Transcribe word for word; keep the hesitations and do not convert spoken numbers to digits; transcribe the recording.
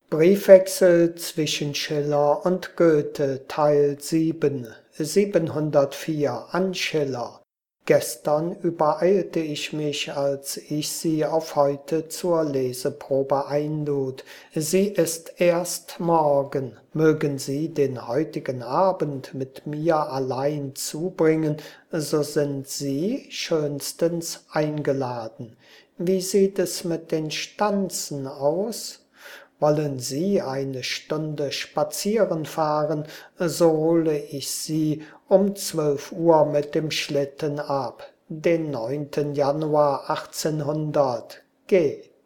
Briefwechsel zwischen Schiller und Goethe, Teil sieben, siebenhundertvier an Schiller. Gestern übereilte ich mich, als ich Sie auf heute zur Leseprobe einlud. Sie ist erst morgen. Mögen Sie den heutigen Abend mit mir allein zubringen, so sind Sie schönstens eingeladen. Wie sieht es mit den Stanzen aus? Wollen Sie eine Stunde spazieren fahren, so hole ich Sie um zwölf Uhr mit dem Schlitten ab, den neunten Januar achtzehnhundert. Geh!